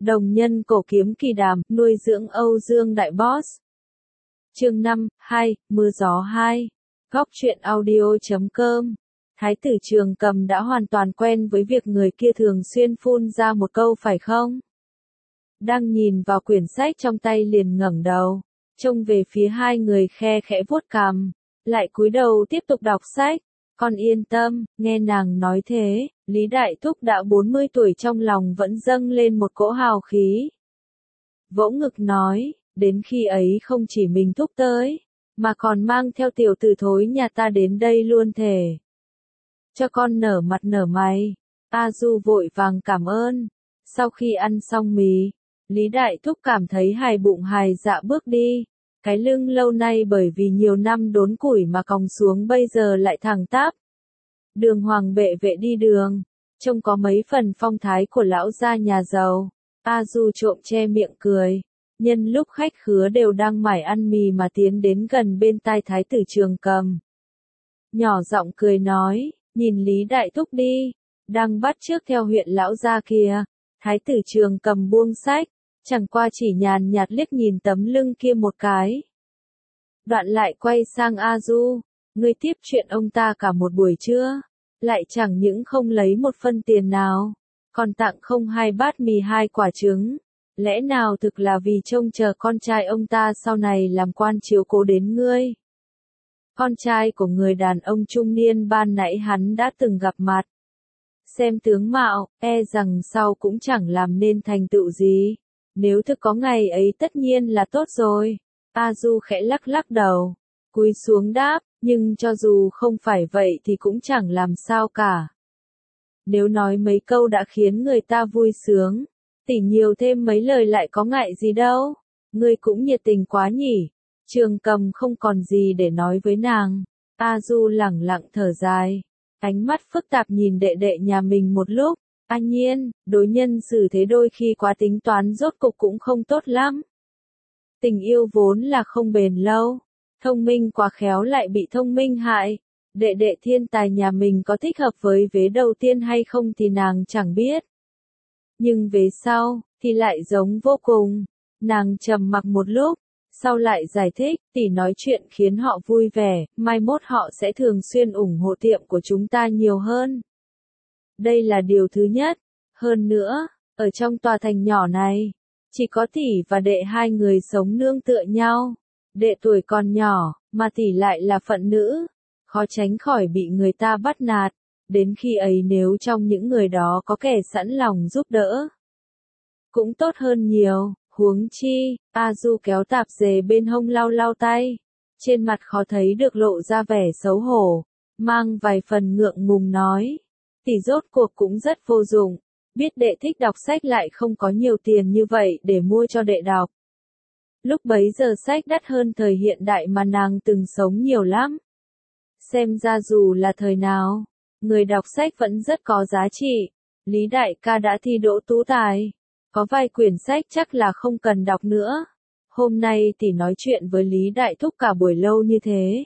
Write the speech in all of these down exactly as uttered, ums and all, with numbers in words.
Đồng nhân cổ kiếm kỳ đàm, nuôi dưỡng Âu Dương đại boss. Chương năm, hai, mưa gió hai. Góc truyện audio chấm com. Thái tử Trường Cầm đã hoàn toàn quen với việc người kia thường xuyên phun ra một câu phải không? Đang nhìn vào quyển sách trong tay liền ngẩng đầu, trông về phía hai người khe khẽ vuốt cằm, lại cúi đầu tiếp tục đọc sách. Con yên tâm, nghe nàng nói thế, Lý Đại Thúc đã bốn mươi tuổi trong lòng vẫn dâng lên một cỗ hào khí. Vỗ ngực nói, đến khi ấy không chỉ mình Thúc tới, mà còn mang theo tiểu tử thối nhà ta đến đây luôn thề. Cho con nở mặt nở mày. A Du vội vàng cảm ơn. Sau khi ăn xong mì, Lý Đại Thúc cảm thấy hài bụng hài dạ bước đi. Cái lưng lâu nay bởi vì nhiều năm đốn củi mà còng xuống bây giờ lại thẳng tắp. Đường hoàng bệ vệ đi đường, trông có mấy phần phong thái của lão gia nhà giàu. A Du trộm che miệng cười, nhân lúc khách khứa đều đang mải ăn mì mà tiến đến gần bên tai Thái tử Trường Cầm. Nhỏ giọng cười nói, nhìn Lý Đại Thúc đi, đang bắt chước theo huyện lão gia kia. Thái tử Trường Cầm buông sách, chẳng qua chỉ nhàn nhạt liếc nhìn tấm lưng kia một cái. Đoạn lại quay sang A Du, ngươi tiếp chuyện ông ta cả một buổi trưa, lại chẳng những không lấy một phân tiền nào, còn tặng không hai bát mì hai quả trứng, lẽ nào thực là vì trông chờ con trai ông ta sau này làm quan chiếu cố đến ngươi? Con trai của người đàn ông trung niên ban nãy hắn đã từng gặp mặt. Xem tướng mạo, e rằng sau cũng chẳng làm nên thành tựu gì. Nếu thực có ngày ấy tất nhiên là tốt rồi. A Du khẽ lắc lắc đầu, cúi xuống đáp, nhưng cho dù không phải vậy thì cũng chẳng làm sao cả. Nếu nói mấy câu đã khiến người ta vui sướng, tỉ nhiều thêm mấy lời lại có ngại gì đâu. Ngươi cũng nhiệt tình quá nhỉ. Trường Cầm không còn gì để nói với nàng. A Du lẳng lặng thở dài, ánh mắt phức tạp nhìn đệ đệ nhà mình một lúc. An nhiên, đối nhân xử thế đôi khi quá tính toán rốt cục cũng không tốt lắm. Tình yêu vốn là không bền lâu, thông minh quá khéo lại bị thông minh hại. Đệ đệ thiên tài nhà mình có thích hợp với vế đầu tiên hay không thì nàng chẳng biết. Nhưng vế sau, thì lại giống vô cùng. Nàng trầm mặc một lúc, sau lại giải thích, tỷ nói chuyện khiến họ vui vẻ, mai mốt họ sẽ thường xuyên ủng hộ tiệm của chúng ta nhiều hơn. Đây là điều thứ nhất. Hơn nữa, ở trong tòa thành nhỏ này, chỉ có tỷ và đệ hai người sống nương tựa nhau. Đệ tuổi còn nhỏ, mà tỷ lại là phận nữ, khó tránh khỏi bị người ta bắt nạt. Đến khi ấy nếu trong những người đó có kẻ sẵn lòng giúp đỡ, cũng tốt hơn nhiều. Huống chi, A Du kéo tạp dề bên hông lau lau tay, trên mặt khó thấy được lộ ra vẻ xấu hổ, mang vài phần ngượng ngùng nói. Tỷ rốt cuộc cũng rất vô dụng, biết đệ thích đọc sách lại không có nhiều tiền như vậy để mua cho đệ đọc. Lúc bấy giờ sách đắt hơn thời hiện đại mà nàng từng sống nhiều lắm. Xem ra dù là thời nào, người đọc sách vẫn rất có giá trị. Lý đại ca đã thi đỗ tú tài, có vài quyển sách chắc là không cần đọc nữa. Hôm nay tỷ nói chuyện với Lý Đại Thúc cả buổi lâu như thế.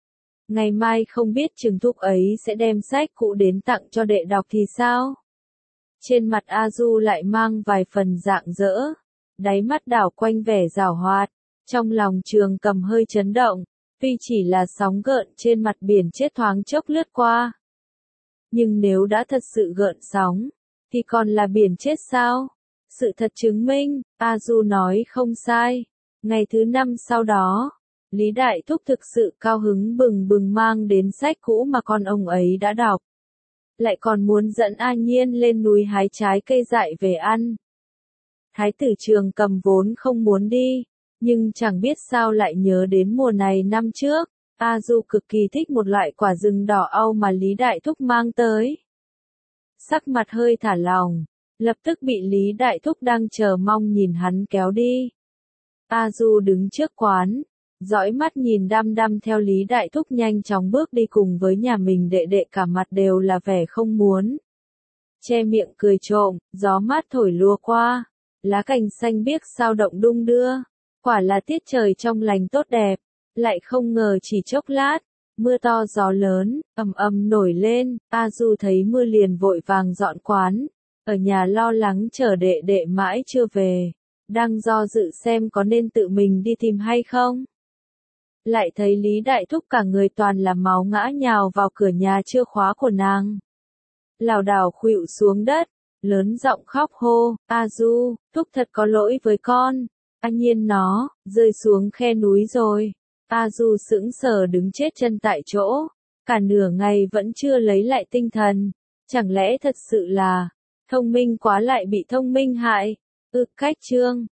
Ngày mai không biết chừng Thúc ấy sẽ đem sách cũ đến tặng cho đệ đọc thì sao? Trên mặt A Du lại mang vài phần rạng rỡ, đáy mắt đảo quanh vẻ giảo hoạt, trong lòng Trường Cầm hơi chấn động, tuy chỉ là sóng gợn trên mặt biển chết thoáng chốc lướt qua. Nhưng nếu đã thật sự gợn sóng, thì còn là biển chết sao? Sự thật chứng minh, A Du nói không sai. Ngày thứ năm sau đó, Lý Đại Thúc thực sự cao hứng bừng bừng mang đến sách cũ mà con ông ấy đã đọc. Lại còn muốn dẫn An Nhiên lên núi hái trái cây dại về ăn. Thái tử Trường Cầm vốn không muốn đi, nhưng chẳng biết sao lại nhớ đến mùa này năm trước. A Du cực kỳ thích một loại quả rừng đỏ au mà Lý Đại Thúc mang tới. Sắc mặt hơi thả lỏng, lập tức bị Lý Đại Thúc đang chờ mong nhìn hắn kéo đi. A Du đứng trước quán, dõi mắt nhìn đăm đăm theo Lý Đại Thúc nhanh chóng bước đi cùng với nhà mình đệ đệ, cả mặt đều là vẻ không muốn. Che miệng cười trộm, gió mát thổi lùa qua, lá cành xanh biếc sao động đung đưa, quả là tiết trời trong lành tốt đẹp. Lại không ngờ chỉ chốc lát, mưa to gió lớn, ầm ầm nổi lên. A Du thấy mưa liền vội vàng dọn quán, ở nhà lo lắng chờ đệ đệ mãi chưa về, đang do dự xem có nên tự mình đi tìm hay không. Lại thấy Lý Đại Thúc cả người toàn là máu ngã nhào vào cửa nhà chưa khóa của nàng. Lảo đảo khuỵu xuống đất, lớn giọng khóc hô, A Du, Thúc thật có lỗi với con, A Nhiên nó, rơi xuống khe núi rồi. A Du sững sờ đứng chết chân tại chỗ, cả nửa ngày vẫn chưa lấy lại tinh thần, chẳng lẽ thật sự là, thông minh quá lại bị thông minh hại, ư cách chương.